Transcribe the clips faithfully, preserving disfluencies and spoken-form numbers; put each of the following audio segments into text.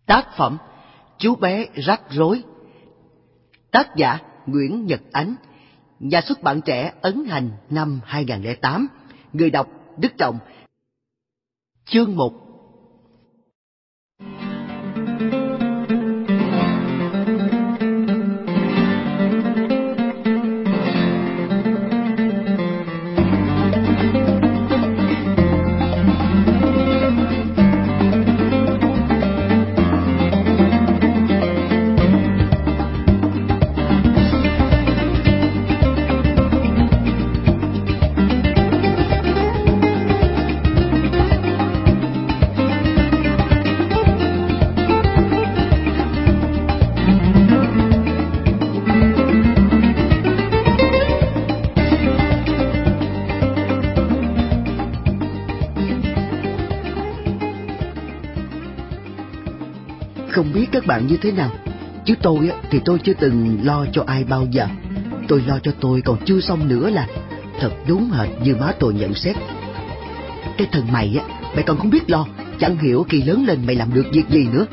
Tác phẩm Chú bé rắc rối. Tác giả Nguyễn Nhật Ánh. Nhà xuất bản Trẻ ấn hành năm hai không không tám. Người đọc Đức Trọng. Chương một. Không biết các bạn như thế nào, chứ tôi thì tôi chưa từng lo cho ai bao giờ. Tôi lo cho tôi còn chưa xong nữa là thật đúng hệt như má tôi nhận xét. Cái thằng mày á, mày còn không biết lo, chẳng hiểu khi lớn lên mày làm được việc gì nữa.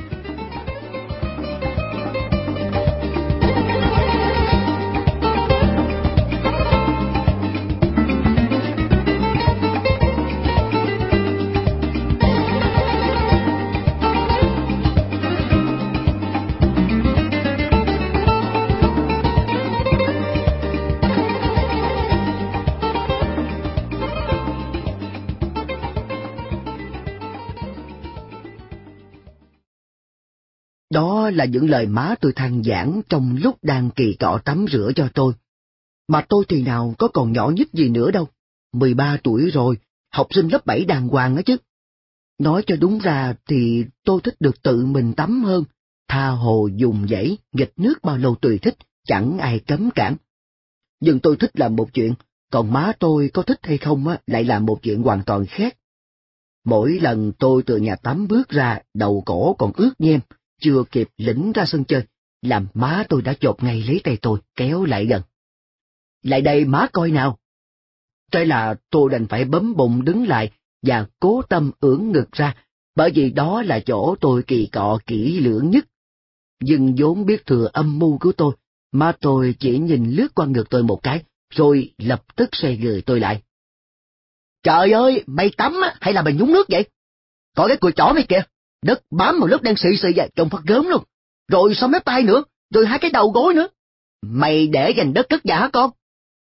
Đó là những lời má tôi than vãn trong lúc đang kỳ cọ tắm rửa cho tôi. Mà tôi thì nào có còn nhỏ nhít gì nữa đâu. mười ba tuổi rồi, học sinh lớp bảy đàng hoàng á chứ. Nói cho đúng ra thì tôi thích được tự mình tắm hơn. Tha hồ dùng dãy, nghịch nước bao lâu tùy thích, chẳng ai cấm cản. Nhưng tôi thích làm một chuyện, còn má tôi có thích hay không á, lại là một chuyện hoàn toàn khác. Mỗi lần tôi từ nhà tắm bước ra, đầu cổ còn ướt nhem, chưa kịp lĩnh ra sân chơi, làm má tôi đã chộp ngay lấy tay tôi, kéo lại gần. Lại đây má coi nào. Thế là tôi đành phải bấm bụng đứng lại và cố tâm ưỡn ngực ra, bởi vì đó là chỗ tôi kỳ cọ kỹ lưỡng nhất. Nhưng vốn biết thừa âm mưu của tôi, má tôi chỉ nhìn lướt qua ngực tôi một cái, rồi lập tức xoay người tôi lại. Trời ơi, mày tắm á, hay là mày nhúng nước vậy? Có cái cùi chỏ mày kìa, đất bám vào lớp đen xì xì vậy, trông phát gớm luôn. Rồi sao mép tay nữa, rồi hai cái đầu gối nữa. Mày để dành đất cất nhà hả con?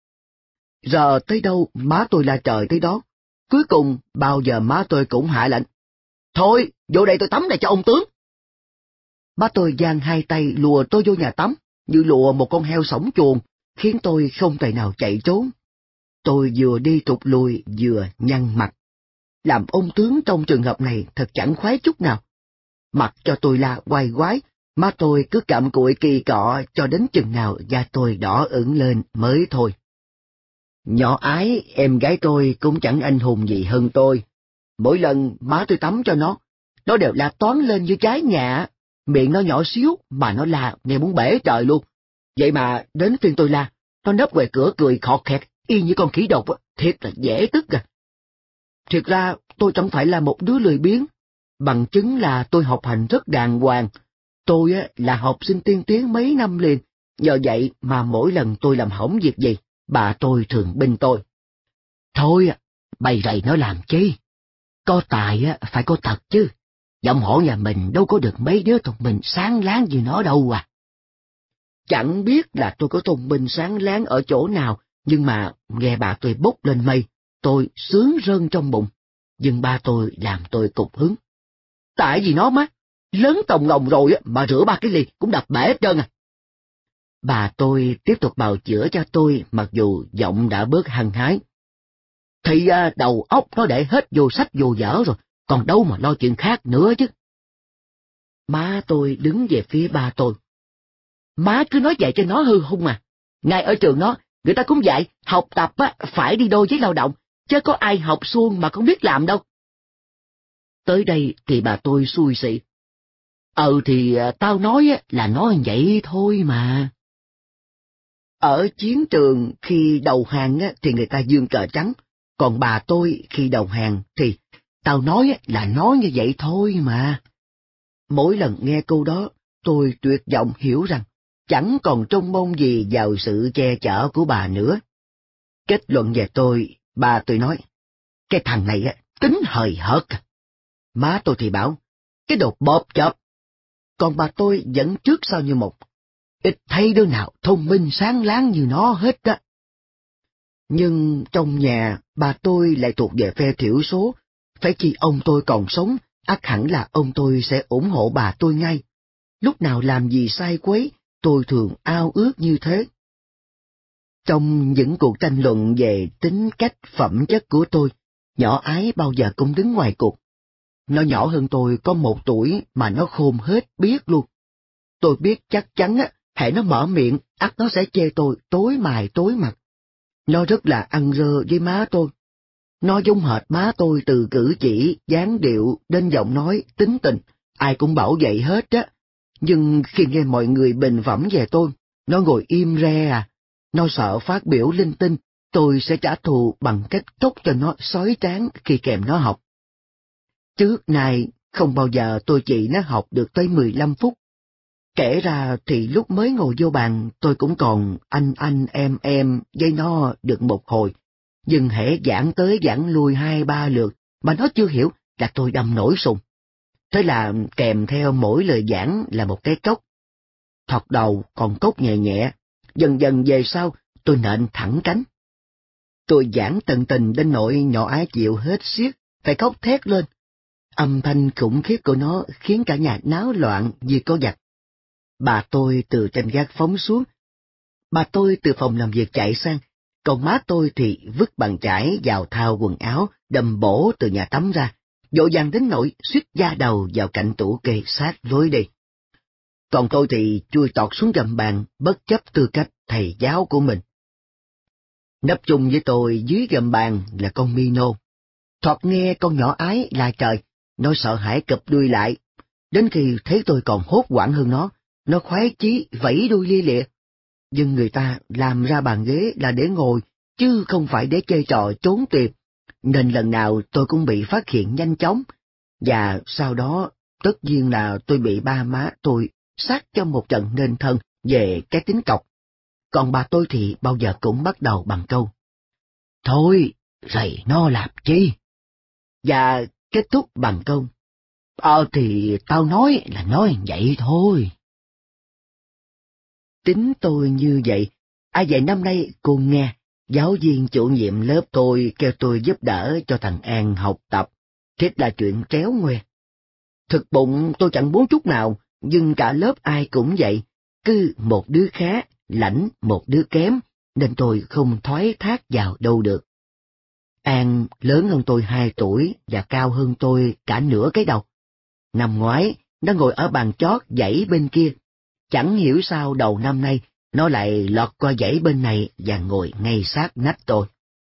Giờ tới đâu má tôi la trời tới đó. Cuối cùng bao giờ má tôi cũng hạ lệnh. Thôi, vô đây tôi tắm đây cho ông tướng. Má tôi giang hai tay lùa tôi vô nhà tắm, như lùa một con heo sổng chuồng, khiến tôi không thể nào chạy trốn. Tôi vừa đi tụt lùi vừa nhăn mặt. Làm ông tướng trong trường hợp này thật chẳng khoái chút nào. Mặc cho tôi la quay quái, má tôi cứ cặm cụi kỳ cọ cho đến chừng nào da tôi đỏ ửng lên mới thôi. Nhỏ ái, em gái tôi cũng chẳng anh hùng gì hơn tôi. Mỗi lần má tôi tắm cho nó, nó đều la toán lên như trái nhà, miệng nó nhỏ xíu mà nó la nghe muốn bể trời luôn. Vậy mà đến phiên tôi la, nó nấp ngoài cửa cười khọt khẹt, y như con khỉ độc, thiệt là dễ tức à. Thiệt ra tôi chẳng phải là một đứa lười biếng, bằng chứng là tôi học hành rất đàng hoàng. Tôi á, là học sinh tiên tiến mấy năm liền, nhờ vậy mà mỗi lần tôi làm hỏng việc gì, bà tôi thường binh tôi. Thôi, bày rầy nó làm chi? Có tài á, phải có thật chứ. Dòng họ nhà mình đâu có được mấy đứa thông minh sáng láng như nó đâu à. Chẳng biết là tôi có thông minh sáng láng ở chỗ nào, nhưng mà nghe bà tôi bốc lên mây, tôi sướng rơn trong bụng. Nhưng ba tôi làm tôi cục hứng. Tại vì nó má, lớn tòng ngồng rồi á, mà rửa ba cái ly cũng đập bể hết trơn à. Bà tôi tiếp tục bào chữa cho tôi, mặc dù giọng đã bớt hăng hái. Thì à, đầu óc nó để hết vô sách vô vở rồi, còn đâu mà lo chuyện khác nữa chứ. Má tôi đứng về phía ba tôi. Má cứ nói vậy cho nó hư hung à. Ngay ở trường nó, người ta cũng dạy, học tập á, phải đi đôi với lao động, chứ có ai học suông mà không biết làm đâu. Tới đây thì bà tôi xui xị. Ừ thì tao nói là nói vậy thôi mà. Ở chiến trường khi đầu hàng thì người ta giương cờ trắng, còn bà tôi khi đầu hàng thì tao nói là nói như vậy thôi mà. Mỗi lần nghe câu đó, tôi tuyệt vọng hiểu rằng chẳng còn trông mong gì vào sự che chở của bà nữa. Kết luận về tôi, bà tôi nói, cái thằng này á, tính hời hợt. Má tôi thì bảo, cái đồ bóp chóp. Còn bà tôi vẫn trước sau như một. Ít thấy đứa nào thông minh sáng láng như nó hết đó. Nhưng trong nhà, bà tôi lại thuộc về phe thiểu số. Phải chi ông tôi còn sống, ắt hẳn là ông tôi sẽ ủng hộ bà tôi ngay. Lúc nào làm gì sai quấy, tôi thường ao ước như thế. Trong những cuộc tranh luận về tính cách phẩm chất của tôi, nhỏ ái bao giờ cũng đứng ngoài cuộc. Nó nhỏ hơn tôi có một tuổi mà nó khôn hết biết luôn. Tôi biết chắc chắn á, hễ nó mở miệng, ắt nó sẽ chê tôi tối mài tối mặt. Nó rất là ăn rơ với má tôi. Nó giống hệt má tôi từ cử chỉ, dáng điệu, đến giọng nói, tính tình, ai cũng bảo vậy hết á. Nhưng khi nghe mọi người bình phẩm về tôi, nó ngồi im re à. Nó sợ phát biểu linh tinh, tôi sẽ trả thù bằng cách cốc cho nó sói trán khi kèm nó học. Trước nay, không bao giờ tôi chỉ nó học được tới mười lăm phút. Kể ra thì lúc mới ngồi vô bàn tôi cũng còn anh anh em em với nó được một hồi. Nhưng hễ giảng tới giảng lui hai ba lượt mà nó chưa hiểu là tôi đâm nổi sùng. Thế là kèm theo mỗi lời giảng là một cái cốc. Thoạt đầu còn cốc nhẹ nhẹ, dần dần về sau tôi nện thẳng cánh. Tôi giảng tận tình đến nỗi nhỏ ái chịu hết xiết, phải khóc thét lên. Âm thanh khủng khiếp của nó khiến cả nhà náo loạn như có giặc. Bà tôi từ trên gác phóng xuống. Bà tôi từ phòng làm việc chạy sang, còn má tôi thì vứt bàn chải vào thao quần áo, đầm bổ từ nhà tắm ra, vội vàng đến nỗi suýt da đầu vào cạnh tủ kê sát lối đi. Còn tôi thì chui tọt xuống gầm bàn, bất chấp tư cách thầy giáo của mình. Nấp chung với tôi dưới gầm bàn là con Mino. Thoạt nghe con nhỏ ái la trời, nó sợ hãi cụp đuôi lại. Đến khi thấy tôi còn hốt hoảng hơn nó, nó khoái chí vẫy đuôi lia lịa. Nhưng người ta làm ra bàn ghế là để ngồi, chứ không phải để chơi trò trốn tìm, nên lần nào tôi cũng bị phát hiện nhanh chóng. Và sau đó, tất nhiên là tôi bị ba má tôi sát cho một trận nên thân về cái tính cọc. Còn bà tôi thì bao giờ cũng bắt đầu bằng câu: thôi, rầy nó làm chi? Và kết thúc bằng câu: ờ thì tao nói là nói vậy thôi. Tính tôi như vậy, ai vậy năm nay cô nghe, giáo viên chủ nhiệm lớp tôi kêu tôi giúp đỡ cho thằng An học tập, thiết là chuyện tréo ngoe. Thực bụng tôi chẳng muốn chút nào, nhưng cả lớp ai cũng vậy, cứ một đứa khá, lãnh một đứa kém, nên tôi không thoái thác vào đâu được. An lớn hơn tôi hai tuổi và cao hơn tôi cả nửa cái đầu. Năm ngoái, nó ngồi ở bàn chót dãy bên kia. Chẳng hiểu sao đầu năm nay, nó lại lọt qua dãy bên này và ngồi ngay sát nách tôi.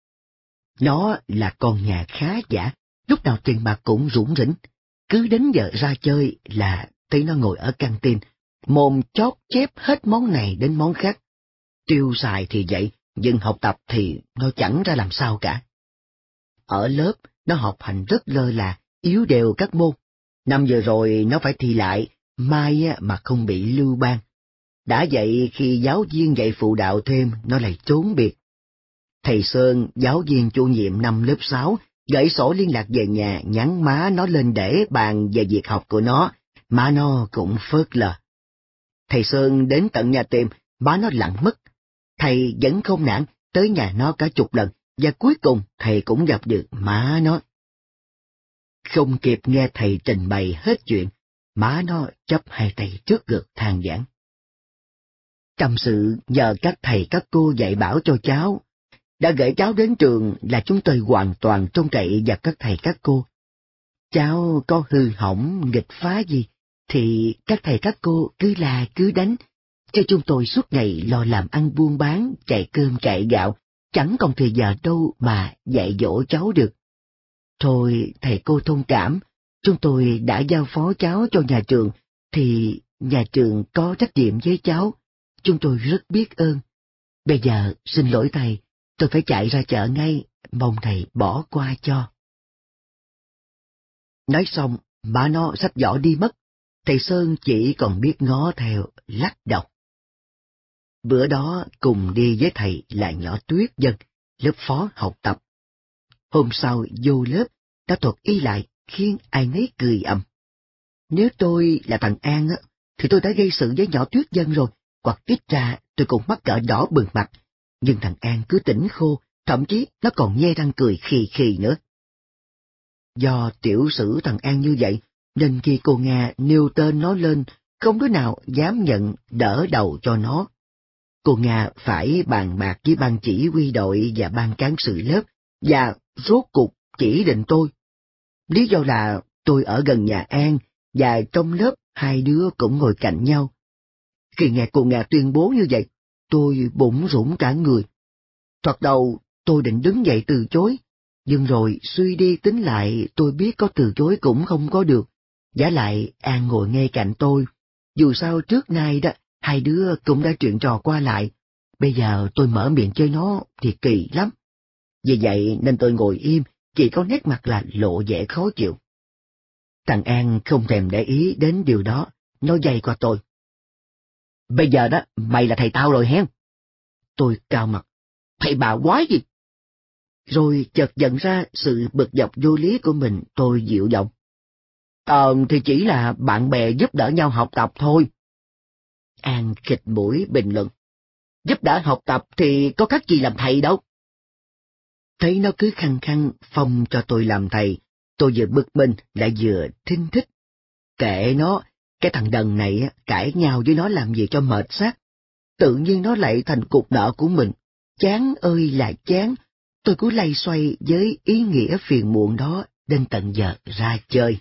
Nó là con nhà khá giả, lúc nào tiền bạc cũng rủng rỉnh. Cứ đến giờ ra chơi là thấy nó ngồi ở căng tin, mồm chót chép hết món này đến món khác. Tiêu xài thì vậy, nhưng học tập thì nó chẳng ra làm sao cả. Ở lớp, nó học hành rất lơ là, yếu đều các môn. Năm vừa rồi nó phải thi lại, mai mà không bị lưu ban. Đã vậy khi giáo viên dạy phụ đạo thêm, nó lại trốn biệt. Thầy Sơn, giáo viên chủ nhiệm năm lớp sáu, gửi sổ liên lạc về nhà nhắn má nó lên để bàn về việc học của nó, má nó cũng phớt lờ. Thầy Sơn đến tận nhà tìm, má nó lặng mất. Thầy vẫn không nản, tới nhà nó cả chục lần, và cuối cùng thầy cũng gặp được má nó. Không kịp nghe thầy trình bày hết chuyện, má nó chắp hai tay trước ngực than vãn. Tâm sự nhờ các thầy các cô dạy bảo cho cháu, đã gửi cháu đến trường là chúng tôi hoàn toàn trông cậy vào các thầy các cô. Cháu có hư hỏng nghịch phá gì, thì các thầy các cô cứ la cứ đánh, cho chúng tôi suốt ngày lo làm ăn buôn bán, chạy cơm chạy gạo, chẳng còn thời giờ đâu mà dạy dỗ cháu được. Thôi thầy cô thông cảm, chúng tôi đã giao phó cháu cho nhà trường, thì nhà trường có trách nhiệm với cháu, chúng tôi rất biết ơn. Bây giờ xin lỗi thầy, tôi phải chạy ra chợ ngay, mong thầy bỏ qua cho. Nói xong, má nó xách giỏ đi mất. thầy Sơn chỉ còn biết ngó theo, lắc đầu. Bữa đó cùng đi với thầy là nhỏ Tuyết Dân, lớp phó học tập. Hôm sau vô lớp, đã thuật y lại khiến ai nấy cười ầm. Nếu tôi là thằng An á, thì tôi đã gây sự với nhỏ Tuyết Dân rồi, hoặc ít ra tôi cũng mắc cỡ đỏ bừng mặt. Nhưng thằng An cứ tỉnh khô, thậm chí nó còn nhe răng cười khì khì nữa. Do tiểu sử thằng An như vậy, nên khi cô Nga nêu tên nó lên, không đứa nào dám nhận đỡ đầu cho nó. Cô Nga phải bàn bạc với ban chỉ huy đội và ban cán sự lớp, và rốt cục chỉ định tôi. Lý do là tôi ở gần nhà An, và trong lớp hai đứa cũng ngồi cạnh nhau. Khi nghe cô Nga tuyên bố như vậy, tôi bủn rủn cả người. Thoạt đầu tôi định đứng dậy từ chối, nhưng rồi suy đi tính lại tôi biết có từ chối cũng không có được. Vả lại An ngồi ngay cạnh tôi. Dù sao trước nay đó, hai đứa cũng đã chuyện trò qua lại. Bây giờ tôi mở miệng chơi nó thì kỳ lắm. Vì vậy nên tôi ngồi im, chỉ có nét mặt là lộ vẻ khó chịu. Thằng An không thèm để ý đến điều đó, nó dây qua tôi. Bây giờ đó, mày là thầy tao rồi hen. Tôi cao mặt. Thầy bà quái gì? Rồi chợt nhận ra sự bực dọc vô lý của mình, tôi dịu giọng. Ờ, thì chỉ là bạn bè giúp đỡ nhau học tập thôi. An khịt mũi bình luận. Giúp đỡ học tập thì có khác gì làm thầy đâu. Thấy nó cứ khăng khăng phong cho tôi làm thầy, tôi vừa bực mình lại vừa thinh thích. Kệ nó, cái thằng đần này cãi nhau với nó làm gì cho mệt xác. Tự nhiên nó lại thành cục nợ của mình. Chán ơi là chán, tôi cứ lay xoay với ý nghĩa phiền muộn đó đến tận giờ ra chơi.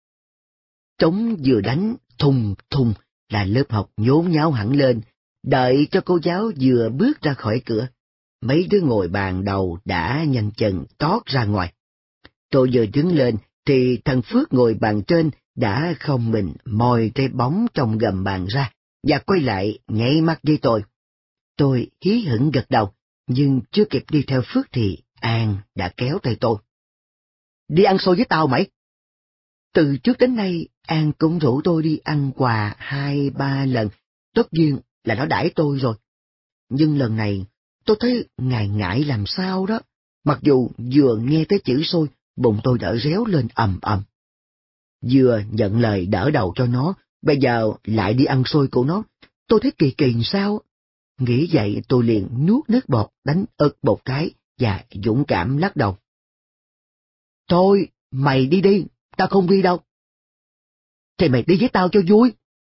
Trống vừa đánh, thùng thùng là lớp học nhốn nháo hẳn lên, đợi cho cô giáo vừa bước ra khỏi cửa. Mấy đứa ngồi bàn đầu đã nhanh chân tót ra ngoài. Tôi vừa đứng lên thì thằng Phước ngồi bàn trên đã không mình moi cái bóng trong gầm bàn ra và quay lại nháy mắt với tôi. Tôi hí hửng gật đầu, nhưng chưa kịp đi theo Phước thì An đã kéo tay tôi. Đi ăn xôi với tao mày. Từ trước đến nay An cũng rủ tôi đi ăn quà hai ba lần, tất nhiên là nó đãi tôi rồi. Nhưng lần này tôi thấy ngại ngại làm sao đó, mặc dù vừa nghe tới chữ xôi, bụng tôi đã réo lên ầm ầm. Vừa nhận lời đỡ đầu cho nó, bây giờ lại đi ăn xôi của nó, tôi thấy kỳ kỳ sao. Nghĩ vậy tôi liền nuốt nước bọt đánh ực một cái và dũng cảm lắc đầu. Thôi, mày đi đi, tao không đi đâu. Thì mày đi với tao cho vui.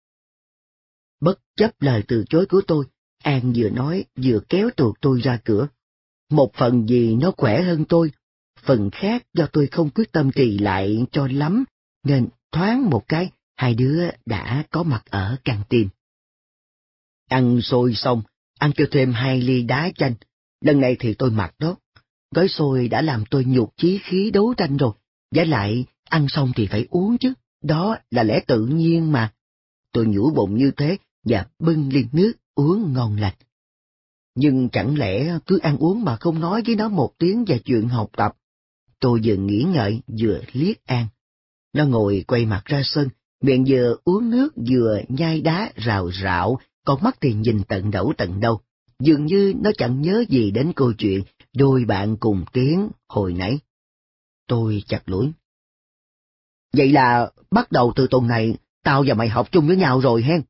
Bất chấp lời từ chối của tôi, An vừa nói vừa kéo tuột tôi ra cửa. Một phần vì nó khỏe hơn tôi, phần khác do tôi không quyết tâm trì lại cho lắm, nên thoáng một cái, hai đứa đã có mặt ở căng tin. Ăn xôi xong, An kêu thêm hai ly đá chanh, lần này thì tôi mặc đó. Gói xôi đã làm tôi nhục chí khí đấu tranh rồi, vả lại ăn xong thì phải uống chứ, đó là lẽ tự nhiên mà. Tôi nhủ bụng như thế và bưng ly nước uống ngon lành. Nhưng chẳng lẽ cứ ăn uống mà không nói với nó một tiếng về chuyện học tập? Tôi vừa nghĩ ngợi vừa liếc An. Nó ngồi quay mặt ra sân, miệng vừa uống nước vừa nhai đá rào rạo, con mắt thì nhìn tận đẩu tận đâu. Dường như nó chẳng nhớ gì đến câu chuyện đôi bạn cùng tiếng hồi nãy. Tôi chặt lưỡi. Vậy là bắt đầu từ tuần này, tao và mày học chung với nhau rồi hen.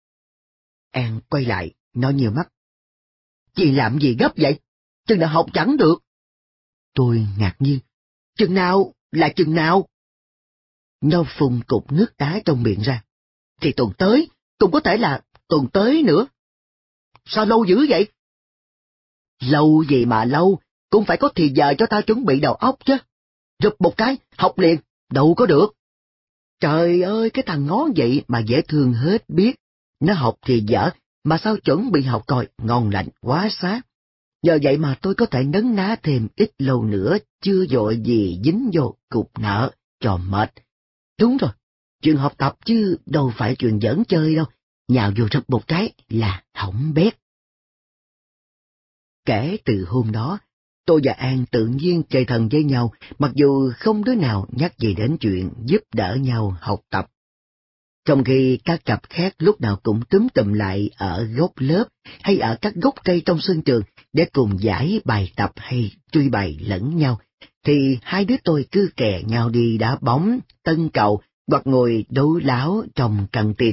An quay lại, nó nhiều mắt. Chị làm gì gấp vậy? Chừng nào học chẳng được. Tôi ngạc nhiên. Chừng nào là chừng nào? Nó phun cục nước đá trong miệng ra. Thì tuần tới, cũng có thể là tuần tới nữa. Sao lâu dữ vậy? Lâu gì mà lâu, cũng phải có thì giờ cho tao chuẩn bị đầu óc chứ. Rụp một cái, học liền, đâu có được. Trời ơi, cái thằng ngó vậy mà dễ thương hết biết. Nó học thì dở, mà sao chuẩn bị học coi, ngon lành quá xá. Nhờ vậy mà tôi có thể nấn ná thêm ít lâu nữa, chưa vội gì dính vô cục nợ, cho mệt. Đúng rồi, chuyện học tập chứ đâu phải chuyện giỡn chơi đâu, nhào vô rụp một cái là hỏng bét. Kể từ hôm đó, tôi và An tự nhiên chơi thân với nhau, mặc dù không đứa nào nhắc gì đến chuyện giúp đỡ nhau học tập. trong khi các cặp khác lúc nào cũng túm tụm lại ở góc lớp hay ở các gốc cây trong sân trường để cùng giải bài tập hay truy bày lẫn nhau, thì hai đứa tôi cứ kè nhau đi đá bóng, tân cầu hoặc ngồi đấu láo trong căng tin.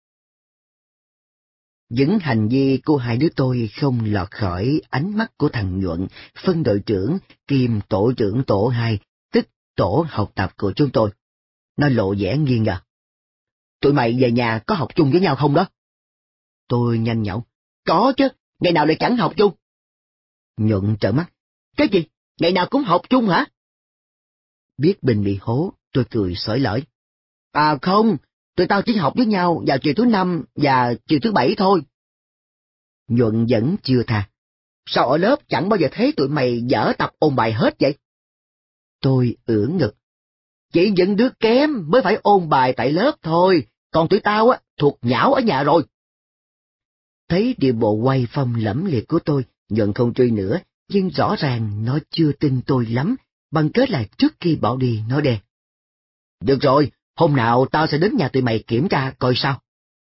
Những hành vi của hai đứa tôi không lọt khỏi ánh mắt của thằng Nhuận, phân đội trưởng kiêm tổ trưởng tổ hai, tức tổ học tập của chúng tôi. Nó lộ vẻ nghi ngờ. Tụi mày về nhà có học chung với nhau không đó? Tôi nhanh nhảu. Có chứ, ngày nào lại chẳng học chung. Nhuận trợn mắt. Cái gì? Ngày nào cũng học chung hả? Biết Bình bị hố, tôi cười xởi lởi. À không, tụi tao chỉ học với nhau vào chiều thứ năm và chiều thứ bảy thôi. Nhuận vẫn chưa tha. Sao ở lớp chẳng bao giờ thấy tụi mày dở tập ôn bài hết vậy? Tôi ưỡn ngực. Chỉ những đứa kém mới phải ôn bài tại lớp thôi, còn tụi tao á thuộc nhão ở nhà rồi. Thấy điệu bộ quay phong lẫm liệt của tôi, Nhuận không truy nữa, nhưng rõ ràng nó chưa tin tôi lắm, bằng cớ là trước khi bỏ đi nó đe. Được rồi, hôm nào tao sẽ đến nhà tụi mày kiểm tra coi sao.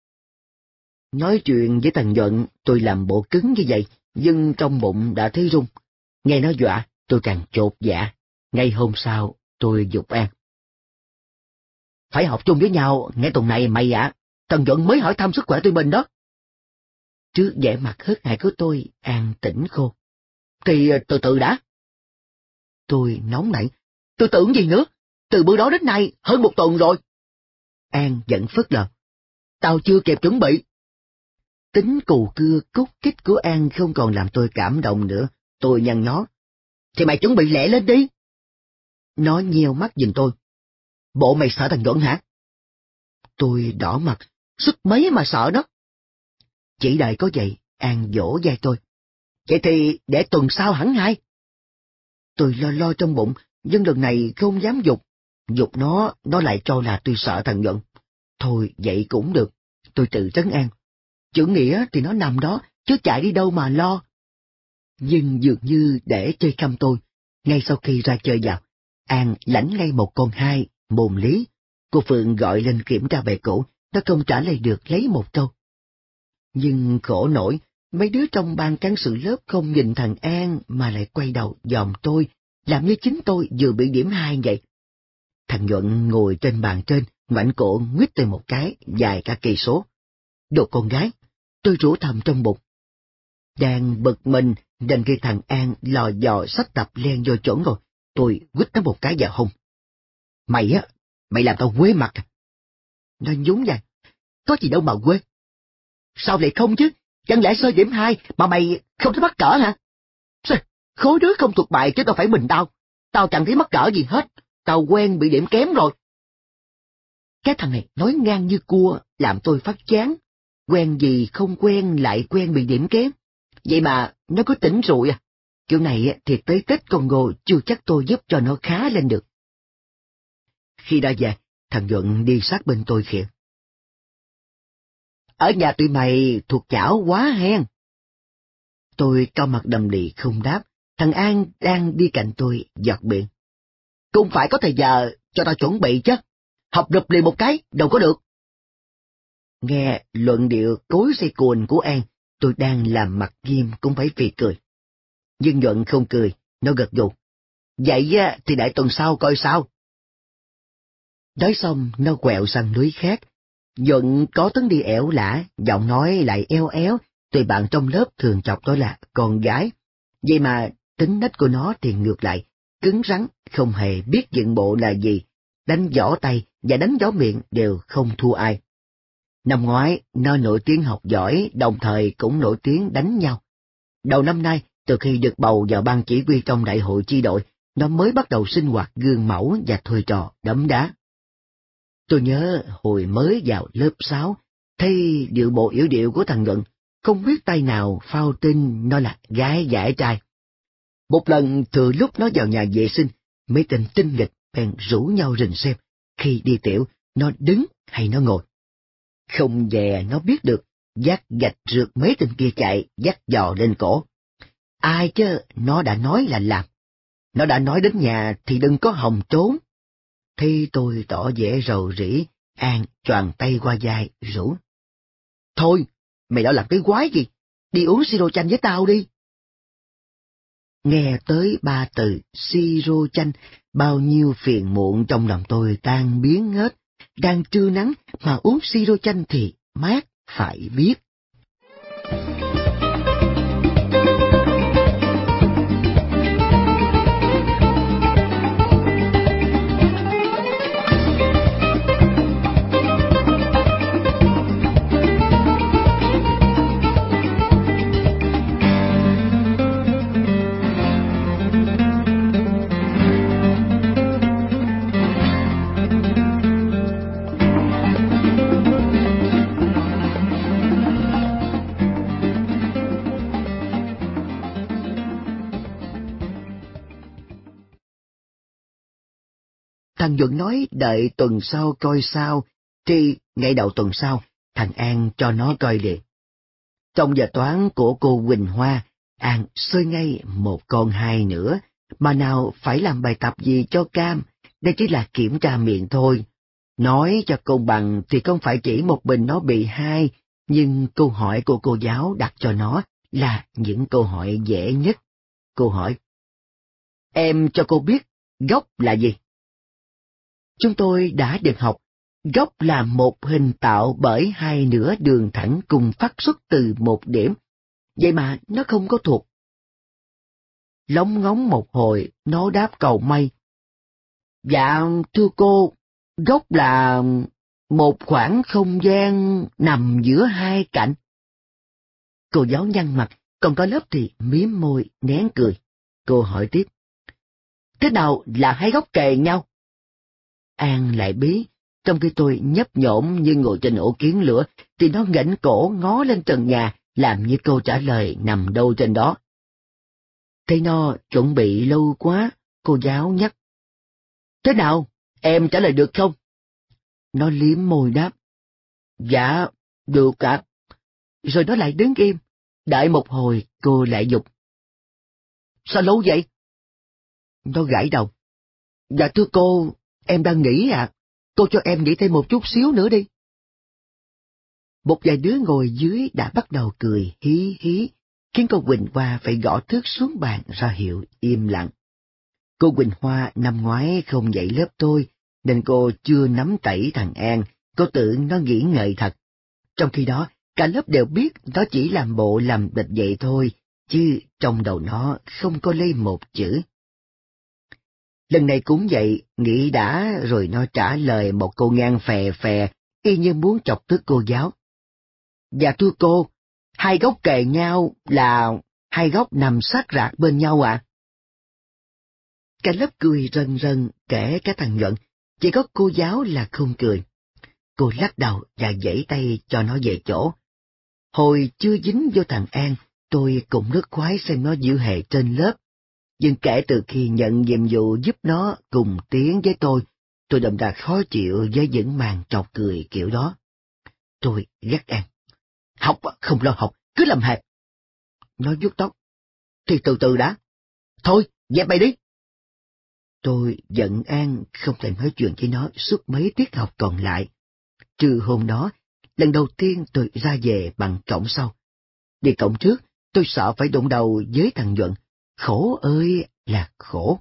Nói chuyện với thằng Nhuận, tôi làm bộ cứng như vậy, nhưng trong bụng đã thấy run. Nghe nó dọa, tôi càng chột dạ. Ngay hôm sau, tôi giục An. Phải học chung với nhau, nghe tuần này mày ạ, à, thằng Nhuận mới hỏi thăm sức khỏe tụi mình đó. Trước vẻ mặt hớt hải của tôi, An tỉnh khô. Thì từ từ đã. Tôi nóng nảy. Từ từ gì nữa? Từ bữa đó đến nay, hơn một tuần rồi. An vẫn phớt lờ. Tao chưa kịp chuẩn bị. Tính cù cưa cúc kích của An không còn làm tôi cảm động nữa. Tôi nhăn nhó. Thì mày chuẩn bị lẹ lên đi. Nó nheo mắt nhìn tôi. Bộ mày sợ thằng Nhuận hả? Tôi đỏ mặt. Sức mấy mà sợ nó. Chỉ đợi có vậy, An vỗ vai tôi. Vậy thì để tuần sau hẳn hai. Tôi lo lo trong bụng, nhưng lần này không dám dục. Dục nó, nó lại cho là tôi sợ thằng Nhuận. Thôi vậy cũng được, tôi tự trấn an. Chữ nghĩa thì nó nằm đó, chứ chạy đi đâu mà lo. Nhưng dường như để chơi khăm tôi, ngay sau khi ra chơi vào, An lãnh ngay một con hai, mồm lý. Cô Phượng gọi lên kiểm tra bài cũ, nó không trả lời được lấy một câu. Nhưng khổ nổi, mấy đứa trong ban cán sự lớp không nhìn thằng An mà lại quay đầu dòm tôi, làm như chính tôi vừa bị điểm hai vậy. Thằng Nhuận ngồi trên bàn trên, ngoảnh cổ nguyết tôi một cái, dài cả cây số. Đồ con gái, tôi rủa thầm trong bụng. Đang bực mình, nên khi thằng An lò dò sách tập len vô chuẩn rồi, tôi quýt nó một cái vào hông. Mày á, mày làm tao quê mặt. Nó nhún vai. Có gì đâu mà quê. Sao lại không chứ? Chẳng lẽ sơ điểm hai mà mày không thấy mắc cỡ hả? Khối đứa không thuộc bài chứ tao phải mình tao. Tao chẳng thấy mắc cỡ gì hết. Tao quen bị điểm kém rồi. Cái thằng này nói ngang như cua, làm tôi phát chán. Quen gì không quen lại quen bị điểm kém. Vậy mà nó cứ tỉnh rụi à. Kiểu này thì tới Tết Congo chưa chắc tôi giúp cho nó khá lên được. Khi đã về, thằng Nhuận đi sát bên tôi khịa. Ở nhà tụi mày thuộc chảo quá hen. Tôi cau mặt đầm đì không đáp, thằng An đang đi cạnh tôi giọt miệng. Cũng phải có thời giờ cho tao chuẩn bị chứ, học rụp liền một cái, đâu có được. Nghe luận điệu cối xây cuồn của An, tôi đang làm mặt nghiêm cũng phải phì cười. Nhưng Nhuận không cười, nó gật gù. Vậy thì đợi tuần sau coi sao. Nói xong nó quẹo sang lưới khác. Nhuận có tấn đi ẻo lả, giọng nói lại eo éo, tụi bạn trong lớp thường chọc tôi là con gái. Vậy mà tính nết của nó thì ngược lại, cứng rắn, không hề biết dựng bộ là gì, đánh võ tay và đánh võ miệng đều không thua ai. Năm ngoái, nó nổi tiếng học giỏi, đồng thời cũng nổi tiếng đánh nhau. Đầu năm nay, từ khi được bầu vào ban chỉ huy trong đại hội chi đội, nó mới bắt đầu sinh hoạt gương mẫu và thuê trò đấm đá. Tôi nhớ hồi mới vào lớp sáu, thấy điệu bộ yếu điệu của thằng Nhuận, không biết tay nào phao tin nó là gái giải trai. Một lần từ lúc nó vào nhà vệ sinh, mấy tên tinh nghịch bèn rủ nhau rình xem, khi đi tiểu, nó đứng hay nó ngồi. Không dè nó biết được, dắt gạch rượt mấy tên kia chạy, dắt giò lên cổ. Ai chứ, nó đã nói là làm. Nó đã nói đến nhà thì đừng có hòng trốn. Thì tôi tỏ vẻ rầu rĩ, An choàng tay qua vai, rủ. Thôi, mày đã làm cái quái gì? Đi uống siro chanh với tao đi. Nghe tới ba từ siro chanh, bao nhiêu phiền muộn trong lòng tôi tan biến hết. Đang trưa nắng mà uống siro chanh thì mát phải biết. Thằng Duẩn nói đợi tuần sau coi sao, thì ngày đầu tuần sau, thằng An cho nó coi liền. Trong giờ toán của cô Quỳnh Hoa, An xơi ngay một con hai nữa, mà nào phải làm bài tập gì cho Cam, đây chỉ là kiểm tra miệng thôi. Nói cho công bằng thì không phải chỉ một mình nó bị hai, nhưng câu hỏi của cô giáo đặt cho nó là những câu hỏi dễ nhất. Cô hỏi: Em cho cô biết góc là gì? Chúng tôi đã được học, góc là một hình tạo bởi hai nửa đường thẳng cùng phát xuất từ một điểm, vậy mà nó không có thuộc. Lóng ngóng một hồi, nó đáp cầu may. Dạ, thưa cô, góc là một khoảng không gian nằm giữa hai cạnh. Cô giáo nhăn mặt, còn có lớp thì mím môi, nén cười. Cô hỏi tiếp: Thế nào là hai góc kề nhau? An lại bí, trong khi tôi nhấp nhổm như ngồi trên ổ kiến lửa, thì nó nghển cổ ngó lên trần nhà, làm như câu trả lời nằm đâu trên đó. Thấy nó chuẩn bị lâu quá, cô giáo nhắc: Thế nào, em trả lời được không? Nó liếm môi đáp: Dạ, được ạ. Rồi nó lại đứng im, đợi một hồi cô lại giục: Sao lâu vậy? Nó gãi đầu: Dạ thưa cô, em đang nghĩ ạ, cô cho em nghĩ thêm một chút xíu nữa đi. Một vài đứa ngồi dưới đã bắt đầu cười hí hí, khiến cô Quỳnh Hoa phải gõ thước xuống bàn ra hiệu im lặng. Cô Quỳnh Hoa năm ngoái không dạy lớp tôi, nên cô chưa nắm tẩy thằng An, cô tưởng nó nghĩ ngợi thật. Trong khi đó, cả lớp đều biết nó chỉ làm bộ làm địch vậy thôi, chứ trong đầu nó không có lấy một chữ. Lần này cũng vậy, nghĩ đã rồi nó trả lời một câu ngang phè phè, y như muốn chọc tức cô giáo. Dạ thưa cô, hai góc kề nhau là hai góc nằm sát rạc bên nhau ạ. À? Cả lớp cười rần rần, kể cả thằng Nhuận, chỉ có cô giáo là không cười. Cô lắc đầu và giãy tay cho nó về chỗ. Hồi chưa dính vô thằng An, tôi cũng rất khoái xem nó giữ hề trên lớp. Nhưng kể từ khi nhận nhiệm vụ giúp nó cùng tiếng với tôi, tôi đâm ra khó chịu với những màn trọc cười kiểu đó. Tôi ghét An. Học không lo học, cứ làm hệt. Nó vuốt tóc. Thì từ từ đã. Thôi, dẹp mày đi. Tôi giận An không thể nói chuyện với nó suốt mấy tiết học còn lại. Trừ hôm đó, lần đầu tiên tôi ra về bằng cổng sau. Đi cổng trước, tôi sợ phải đụng đầu với thằng Nhuận. Khổ ơi là khổ.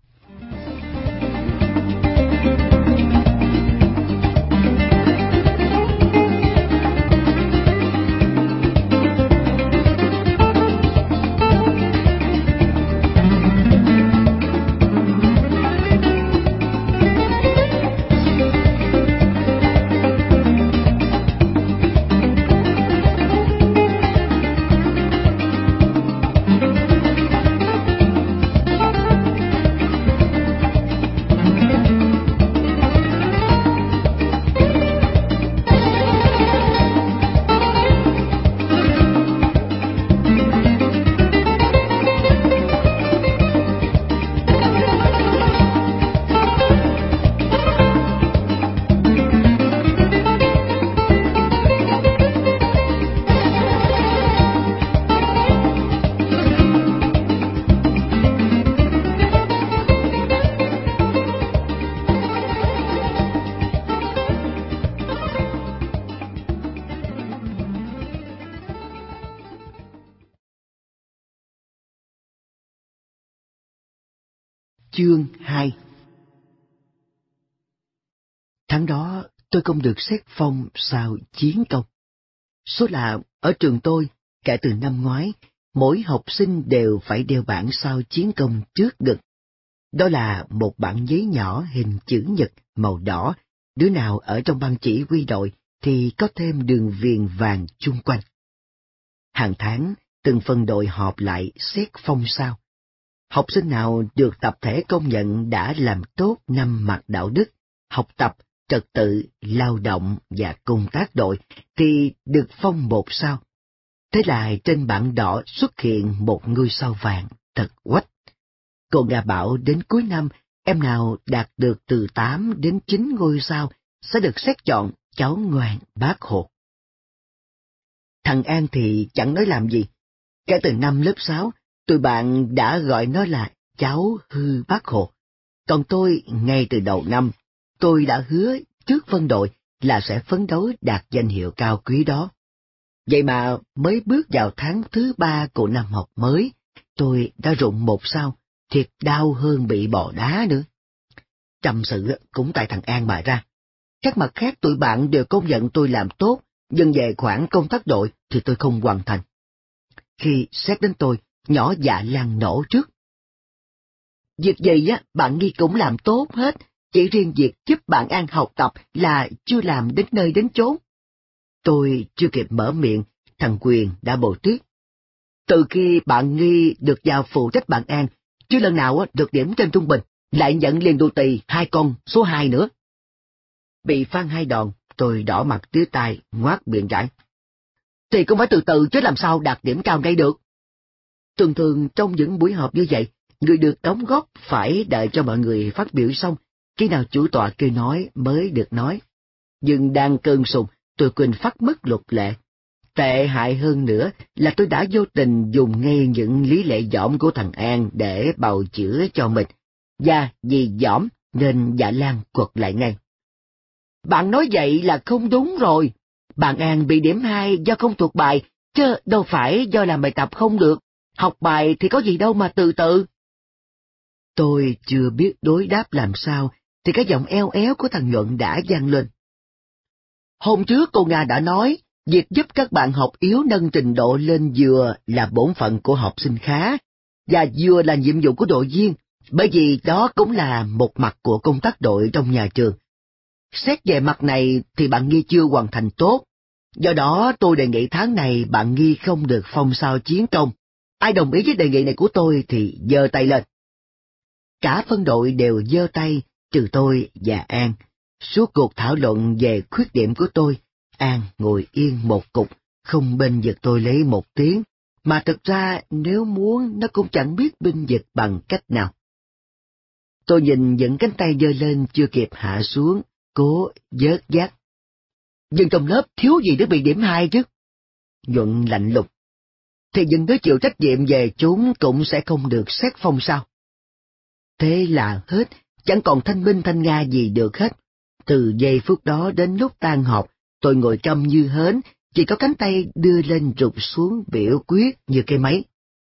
Chương hai. Tháng đó tôi không được xét phong sao chiến công. Số là ở trường tôi, kể từ năm ngoái, mỗi học sinh đều phải đeo bảng sao chiến công trước ngực. Đó là một bản giấy nhỏ hình chữ nhật màu đỏ, đứa nào ở trong ban chỉ huy đội thì có thêm đường viền vàng chung quanh. Hàng tháng, từng phân đội họp lại xét phong sao. Học sinh nào được tập thể công nhận đã làm tốt năm mặt đạo đức, học tập, trật tự, lao động và công tác đội thì được phong một sao. Thế là trên bảng đỏ xuất hiện một ngôi sao vàng, thật quách. Cô Nga bảo đến cuối năm, em nào đạt được từ tám đến chín ngôi sao sẽ được xét chọn cháu ngoan Bác Hồ. Thằng An thì chẳng nói làm gì. Kể từ năm lớp sáu, tụi bạn đã gọi nó là cháu hư Bác Hồ. Còn tôi, ngay từ đầu năm, tôi đã hứa trước phân đội là sẽ phấn đấu đạt danh hiệu cao quý đó. Vậy mà mới bước vào tháng thứ ba của năm học mới, tôi đã rụng một sao, thiệt đau hơn bị bò đá nữa. Trầm sự cũng tại thằng An mà ra. Các mặt khác tụi bạn đều công nhận tôi làm tốt, nhưng về khoản công tác đội thì tôi không hoàn thành. Khi xét đến tôi, nhỏ dạ Lan nổ trước. Việc gì á, bạn Nghi cũng làm tốt hết, chỉ riêng việc giúp bạn An học tập là chưa làm đến nơi đến chốn. Tôi chưa kịp mở miệng, thằng Quyền đã bổ tuyết. Từ khi bạn Nghi được giao phụ trách bạn An, chưa lần nào được điểm trên trung bình, lại nhận liền đô tì hai con số hai nữa. Bị phang hai đòn, tôi đỏ mặt tía tai, ngoác miệng rãi. Thì cũng phải từ từ chứ làm sao đạt điểm cao ngay được. Thường thường trong những buổi họp như vậy, người được đóng góp phải đợi cho mọi người phát biểu xong, khi nào chủ tọa kêu nói mới được nói. Nhưng đang cơn sùng, tôi quên phát mất luật lệ. Tệ hại hơn nữa là tôi đã vô tình dùng ngay những lý lẽ dỏm của thằng An để bào chữa cho mình, và vì dỏm nên Dạ Lan quật lại ngay. Bạn nói vậy là không đúng rồi. Bạn An bị điểm hai do không thuộc bài, chứ đâu phải do làm bài tập không được. Học bài thì có gì đâu mà từ từ. Tôi chưa biết đối đáp làm sao, thì cái giọng eo éo của thằng Nhuận đã vang lên. Hôm trước cô Nga đã nói, việc giúp các bạn học yếu nâng trình độ lên vừa là bổn phận của học sinh khá, và vừa là nhiệm vụ của đội viên, bởi vì đó cũng là một mặt của công tác đội trong nhà trường. Xét về mặt này thì bạn Nghi chưa hoàn thành tốt, do đó tôi đề nghị tháng này bạn Nghi không được phong sao chiến công. Ai đồng ý với đề nghị này của tôi thì giơ tay lên. Cả phân đội đều giơ tay, trừ tôi và An. Suốt cuộc thảo luận về khuyết điểm của tôi, An ngồi yên một cục, không bênh vực tôi lấy một tiếng, mà thực ra nếu muốn nó cũng chẳng biết bênh vực bằng cách nào. Tôi nhìn những cánh tay giơ lên chưa kịp hạ xuống, cố vớt vát. Nhưng trong lớp thiếu gì để bị điểm hai chứ? Nhuận lạnh lùng. Thì những đứa chịu trách nhiệm về chúng cũng sẽ không được xét phong sao. Thế là hết, chẳng còn thanh minh thanh nga gì được hết. Từ giây phút đó đến lúc tan họp, tôi ngồi câm như hến, chỉ có cánh tay đưa lên rụt xuống biểu quyết như cây máy.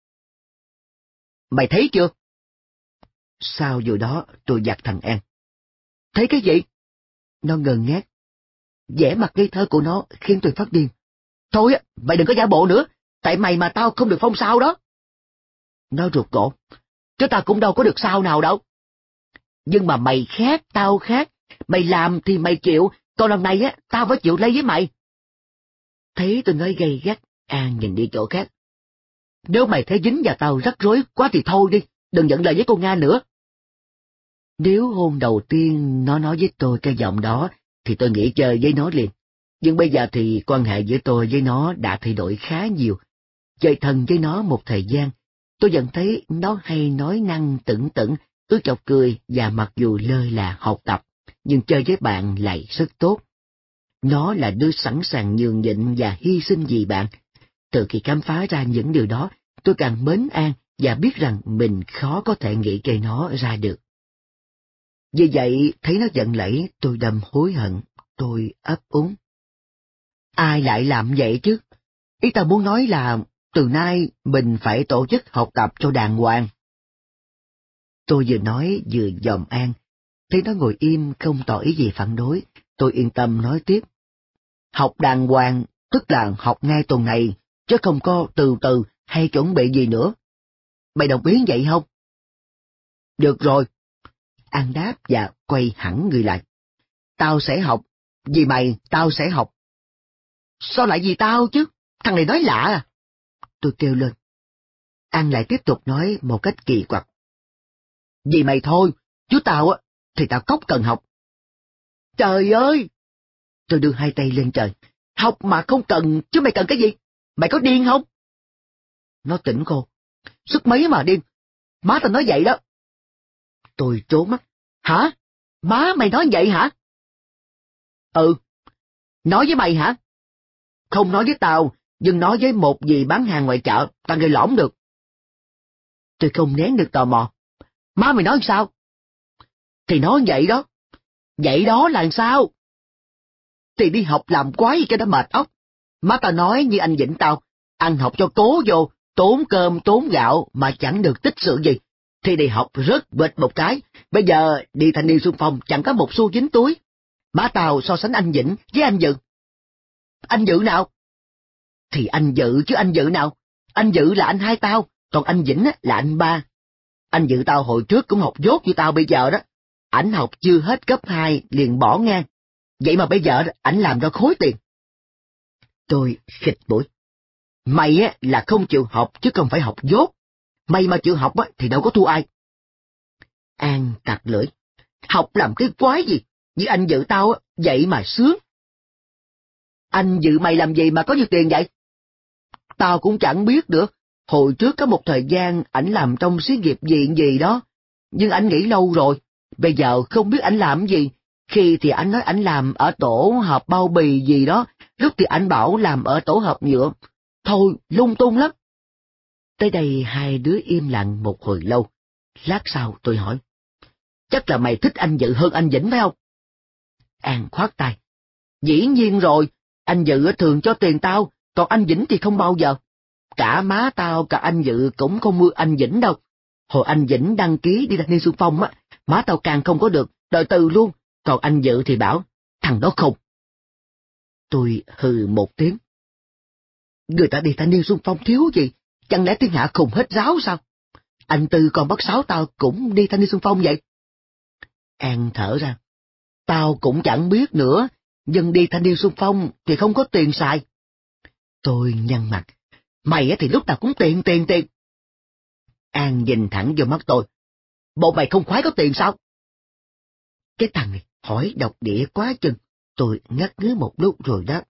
Mày thấy chưa? Sau vụ đó tôi dặt thằng An. Thấy cái gì? Nó ngơ ngác. Vẻ mặt ngây thơ của nó khiến tôi phát điên. Thôi, mày đừng có giả bộ nữa, tại mày mà tao không được phong sao đó. Nó rụt cổ. Chứ tao cũng đâu có được sao nào đâu. Nhưng mà mày khác, tao khác. Mày làm thì mày chịu, còn lần này á, tao phải chịu lấy với mày. Thấy tôi nói gay gắt, An nhìn đi chỗ khác. Nếu mày thấy dính vào tao rắc rối quá thì thôi đi, đừng giận lời với cô Nga nữa. Nếu hôm đầu tiên nó nói với tôi cái giọng đó, thì tôi nghĩ chơi với nó liền. Nhưng bây giờ thì quan hệ giữa tôi với nó đã thay đổi khá nhiều. Chơi thân với nó một thời gian, tôi vẫn thấy nó hay nói năng tửng tửng, cứ chọc cười và mặc dù lơ là học tập, nhưng chơi với bạn lại rất tốt. Nó là đứa sẵn sàng nhường nhịn và hy sinh vì bạn. Từ khi khám phá ra những điều đó, tôi càng mến An và biết rằng mình khó có thể nghĩ cây nó ra được. Vì vậy, thấy nó giận lẫy, tôi đâm hối hận, tôi ấp úng. Ai lại làm vậy chứ? Ý tao muốn nói là, từ nay mình phải tổ chức học tập cho đàng hoàng. Tôi vừa nói vừa dòm An, thấy nó ngồi im không tỏ ý gì phản đối, tôi yên tâm nói tiếp. Học đàng hoàng, tức là học ngay tuần này, chứ không có từ từ hay chuẩn bị gì nữa. Mày đồng ý vậy không? Được rồi. An đáp và quay hẳn người lại. Tao sẽ học, vì mày tao sẽ học. Sao lại vì tao chứ? Thằng này nói lạ à? Tôi kêu lên. An lại tiếp tục nói một cách kỳ quặc. Vì mày thôi, chứ tao á, thì tao cóc cần học. Trời ơi! Tôi đưa hai tay lên trời. Học mà không cần, chứ mày cần cái gì? Mày có điên không? Nó tỉnh cô. Sức mấy mà điên? Má tao nói vậy đó. Tôi trố mắt. Hả? Má mày nói vậy hả? Ừ. Nói với mày hả? Không nói với tao, nhưng nói với một dì bán hàng ngoài chợ, tao nghe lõm được. Tôi không nén được tò mò. Má mày nói sao? Thì nói vậy đó. Vậy đó là sao? Thì đi học làm quái gì cho nó mệt óc. Má tao nói như anh Vĩnh tao, ăn học cho cố vô, tốn cơm tốn gạo mà chẳng được tích sự gì. Thì đi học rất bệt một cái, bây giờ đi thanh niên xung phong chẳng có một xu dính túi. Má tao so sánh anh Vĩnh với anh Dự. Anh Dự nào? Thì anh Dự chứ anh Dự nào? Anh Dự là anh hai tao, còn anh Vĩnh là anh ba. Anh Dự tao hồi trước cũng học dốt như tao bây giờ đó. Ảnh học chưa hết cấp hai liền bỏ ngang. Vậy mà bây giờ ảnh làm ra khối tiền. Tôi khịt mũi. Mày á là không chịu học chứ không phải học dốt. Mày mà chịu học á thì đâu có thua ai. An tặc lưỡi. Học làm cái quái gì? Như anh Dự tao á, vậy mà sướng. Anh Dự mày làm gì mà có nhiều tiền vậy? Tao cũng chẳng biết được. Hồi trước có một thời gian ảnh làm trong xí nghiệp gì gì đó. Nhưng ảnh nghỉ lâu rồi. Bây giờ không biết ảnh làm gì. Khi thì anh nói ảnh làm ở tổ hợp bao bì gì đó, lúc thì anh bảo làm ở tổ hợp nhựa. Thôi, lung tung lắm. Tới đây hai đứa im lặng một hồi lâu. Lát sau tôi hỏi. Chắc là mày thích anh Dự hơn anh Vĩnh phải không? An khoát tay. Dĩ nhiên rồi, anh Dự thường cho tiền tao, còn anh Vĩnh thì không bao giờ. Cả má tao cả anh Dự cũng không mưa anh Vĩnh đâu. Hồi anh Vĩnh đăng ký đi thanh niên xung phong á, má tao càng không có được, đợi từ luôn. Còn anh Dự thì bảo, thằng đó không. Tôi hừ một tiếng. Người ta đi thanh niên xung phong thiếu gì, chẳng lẽ thiên hạ khùng hết ráo sao? Anh Tư còn bắt sáu tao cũng đi thanh niên xung phong vậy. An thở ra. Tao cũng chẳng biết nữa, nhưng đi thanh niên xung phong thì không có tiền xài. Tôi nhăn mặt. Mày thì lúc nào cũng tiền tiền tiền. An nhìn thẳng vô mắt tôi. Bộ mày không khoái có tiền sao? Cái thằng này hỏi độc địa quá chừng. Tôi ngắt ngứ một lúc rồi đáp.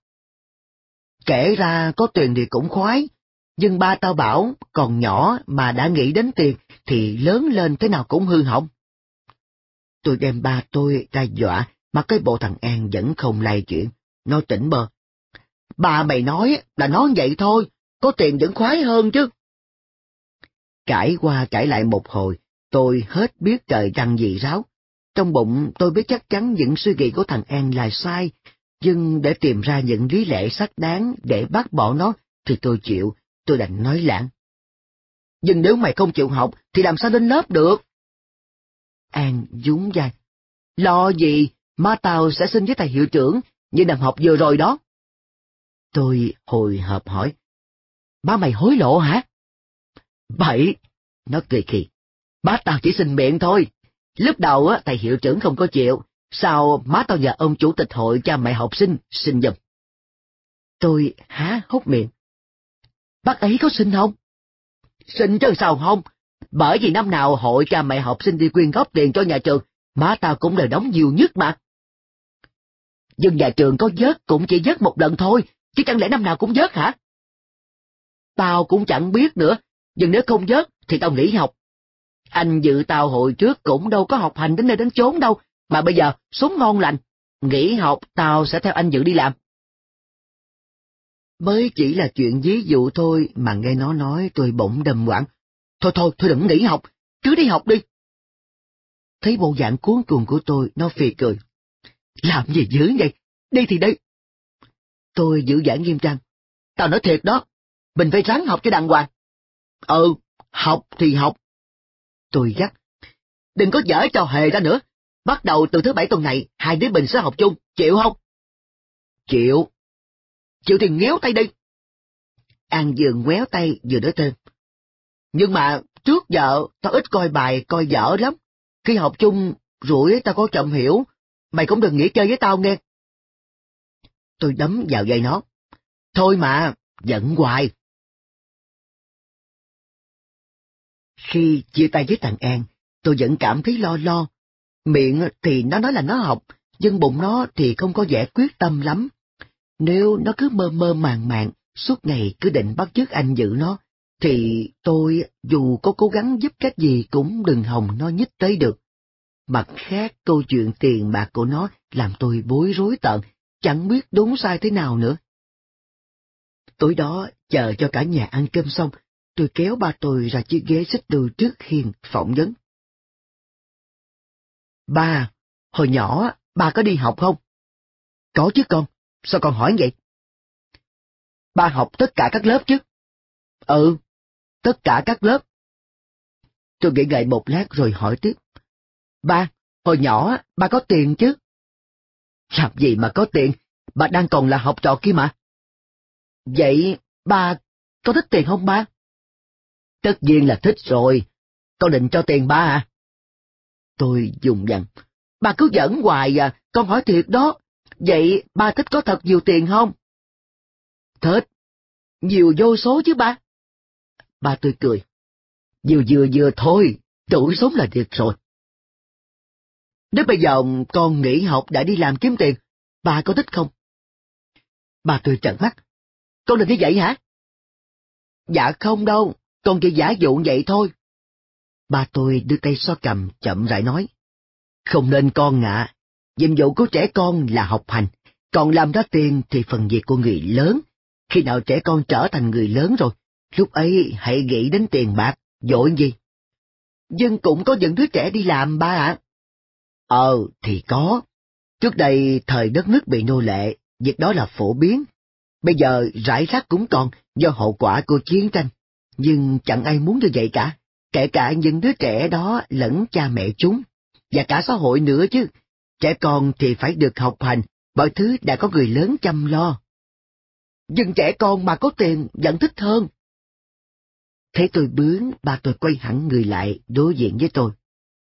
Kể ra có tiền thì cũng khoái, nhưng ba tao bảo còn nhỏ mà đã nghĩ đến tiền thì lớn lên thế nào cũng hư hỏng. Tôi đem ba tôi ra dọa mà cái bộ thằng An vẫn không lay chuyện, nó tỉnh bơ. Ba mày nói là nói vậy thôi, có tiền vẫn khoái hơn chứ. Cãi qua cãi lại một hồi, tôi hết biết trời trăng gì ráo. Trong bụng tôi biết chắc chắn những suy nghĩ của thằng An là sai, nhưng để tìm ra những lý lẽ xác đáng để bác bỏ nó thì tôi chịu, tôi đành nói lãng. Nhưng nếu mày không chịu học thì làm sao lên lớp được? An nhún vai. Lo gì, má tao sẽ xin với thầy hiệu trưởng như năm học vừa rồi đó. Tôi hồi hộp hỏi. Má mày hối lộ hả? Bậy! Nó cười khì. Má tao chỉ xin miệng thôi. Lúc đầu á thầy hiệu trưởng không có chịu, sao má tao nhờ ông chủ tịch hội cha mẹ học sinh xin giùm. Tôi há hốc miệng. Bác ấy có xin không? Xin chứ sao không? Bởi vì năm nào hội cha mẹ học sinh đi quyên góp tiền cho nhà trường, má tao cũng đều đóng nhiều nhất mà. Nhưng nhà trường có vớt cũng chỉ vớt một lần thôi, chứ chẳng lẽ năm nào cũng vớt hả? Tao cũng chẳng biết nữa, nhưng nếu không vớt thì tao nghỉ học. Anh Dự tao hồi trước cũng đâu có học hành đến nơi đến chốn đâu, mà bây giờ sống ngon lành. Nghỉ học tao sẽ theo anh Dự đi làm. Mới chỉ là chuyện ví dụ thôi mà nghe nó nói tôi bỗng đầm quảng. Thôi thôi, thôi đừng nghỉ học, cứ đi học đi. Thấy bộ dạng cuống cuồng của tôi, nó phì cười. Làm gì dữ vậy? Đi thì đi. Tôi giữ vẻ nghiêm trang. Tao nói thiệt đó, mình phải ráng học cho đàng hoàng. Ừ, học thì học. Tôi gắt. đừng có dở trò hề ra nữa. Bắt đầu từ thứ bảy tuần này, hai đứa mình sẽ học chung, chịu không? Chịu. Chịu thì ngéo tay đi. An vừa ngoéo tay vừa nói thêm. Nhưng mà trước giờ tao ít coi bài coi dở lắm. Khi học chung rủi tao có chậm hiểu. Mày cũng đừng nghĩ chơi với tao nghe. Tôi đấm vào vai nó. Thôi mà, giận hoài. Khi chia tay với thằng An, tôi vẫn cảm thấy lo lo. Miệng thì nó nói là nó học, nhưng bụng nó thì không có vẻ quyết tâm lắm. Nếu nó cứ mơ mơ màng màng, suốt ngày cứ định bắt chước anh giữ nó, thì tôi dù có cố gắng giúp cách gì cũng đừng hòng nó nhích tới được. Mặt khác, câu chuyện tiền bạc của nó làm tôi bối rối tợn, chẳng biết đúng sai thế nào nữa. Tối đó, chờ cho cả nhà ăn cơm xong, tôi kéo ba tôi ra chiếc ghế xích đu trước hiên phỏng vấn. Ba, hồi nhỏ, ba có đi học không? Có chứ con, sao con hỏi vậy? Ba học tất cả các lớp chứ? Ừ, tất cả các lớp. Tôi nghĩ ngợi một lát rồi hỏi tiếp. Ba, hồi nhỏ, ba có tiền chứ? Làm gì mà có tiền, ba đang còn là học trò kia mà. Vậy, ba có thích tiền không ba? Tất nhiên là thích rồi, con định cho tiền ba à? Tôi dùng dằn. Ba cứ giỡn hoài à, con hỏi thiệt đó. Vậy ba thích có thật nhiều tiền không? Thích. Nhiều vô số chứ ba. Ba tôi cười. Vừa vừa vừa thôi, đủ sống là được rồi. Nếu bây giờ con nghỉ học đã đi làm kiếm tiền, ba có thích không? Ba tôi trợn mắt. Con định như vậy hả? Dạ không đâu, con chỉ giả dụ vậy thôi. Ba tôi đưa tay xoa cằm chậm rãi nói. Không nên con ạ, nhiệm vụ của trẻ con là học hành, còn làm ra tiền thì phần việc của người lớn. Khi nào trẻ con trở thành người lớn rồi, lúc ấy hãy nghĩ đến tiền bạc, vội gì. Nhưng cũng có những đứa trẻ đi làm ba ạ. Ờ, thì có. Trước đây thời đất nước bị nô lệ, việc đó là phổ biến. Bây giờ rải rác cũng còn do hậu quả của chiến tranh. Nhưng chẳng ai muốn như vậy cả, kể cả những đứa trẻ đó lẫn cha mẹ chúng, và cả xã hội nữa chứ. Trẻ con thì phải được học hành, mọi thứ đã có người lớn chăm lo. Nhưng trẻ con mà có tiền vẫn thích hơn. Thấy tôi bướng, ba tôi quay hẳn người lại đối diện với tôi.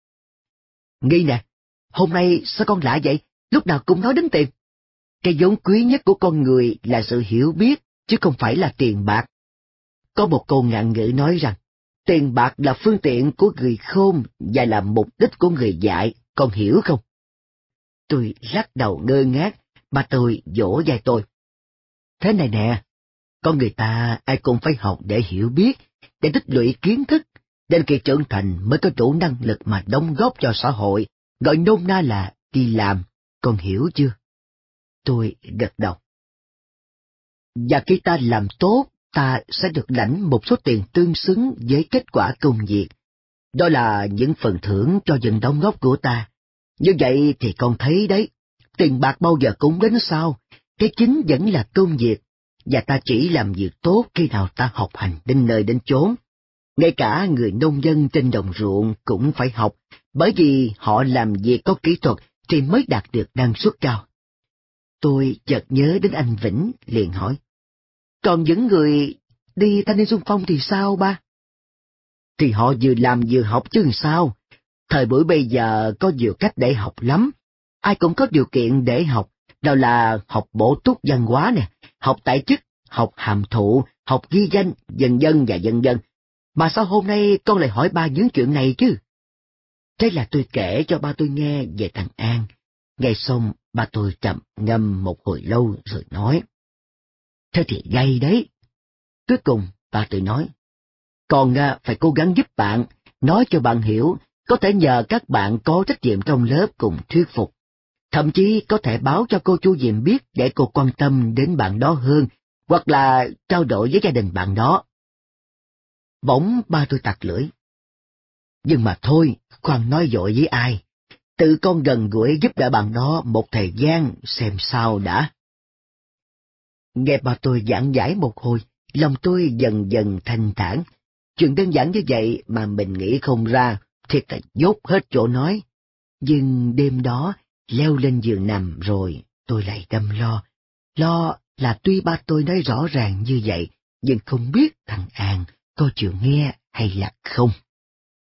Nghi nè, hôm nay sao con lạ vậy, lúc nào cũng nói đến tiền. Cái vốn quý nhất của con người là sự hiểu biết, chứ không phải là tiền bạc. Có một câu ngạn ngữ nói rằng, tiền bạc là phương tiện của người khôn và là mục đích của người dại, con hiểu không? Tôi lắc đầu ngơ ngác, bà tôi vỗ vai tôi. Thế này nè, con người ta ai cũng phải học để hiểu biết, để tích lũy kiến thức, đến khi trưởng thành mới có đủ năng lực mà đóng góp cho xã hội, gọi nôm na là đi làm, con hiểu chưa? Tôi gật đầu. Và khi ta làm tốt, ta sẽ được lãnh một số tiền tương xứng với kết quả công việc. Đó là những phần thưởng cho những đóng góp của ta. Như vậy thì con thấy đấy, tiền bạc bao giờ cũng đến sau, cái chính vẫn là công việc, và ta chỉ làm việc tốt khi nào ta học hành đến nơi đến chốn. Ngay cả người nông dân trên đồng ruộng cũng phải học, bởi vì họ làm việc có kỹ thuật thì mới đạt được năng suất cao. Tôi chợt nhớ đến anh Vĩnh, liền hỏi. Còn những người đi thanh niên xung phong thì sao ba? Thì họ vừa làm vừa học chứ sao. Thời buổi bây giờ có nhiều cách để học lắm. Ai cũng có điều kiện để học, nào là học bổ túc văn hóa nè, học tại chức, học hàm thụ, học ghi danh, vân vân và vân vân. Mà sao hôm nay con lại hỏi ba những chuyện này chứ? Thế là tôi kể cho ba tôi nghe về thằng An. Nghe xong, ba tôi trầm ngâm một hồi lâu rồi nói. Thế thì gay đấy. Cuối cùng, ba tôi nói. Con à, phải cố gắng giúp bạn, nói cho bạn hiểu, có thể nhờ các bạn có trách nhiệm trong lớp cùng thuyết phục. Thậm chí có thể báo cho cô chú Diệm biết để cô quan tâm đến bạn đó hơn, hoặc là trao đổi với gia đình bạn đó. Bỗng ba tôi tặc lưỡi. Nhưng mà thôi, khoan nói dội với ai. Tự con gần gũi giúp đỡ bạn đó một thời gian xem sao đã. Nghe ba tôi giảng giải một hồi, lòng tôi dần dần thanh thản. Chuyện đơn giản như vậy mà mình nghĩ không ra, thiệt là dốt hết chỗ nói. Nhưng đêm đó, leo lên giường nằm rồi, tôi lại đâm lo. Lo là tuy ba tôi nói rõ ràng như vậy, nhưng không biết thằng An có chịu nghe hay là không.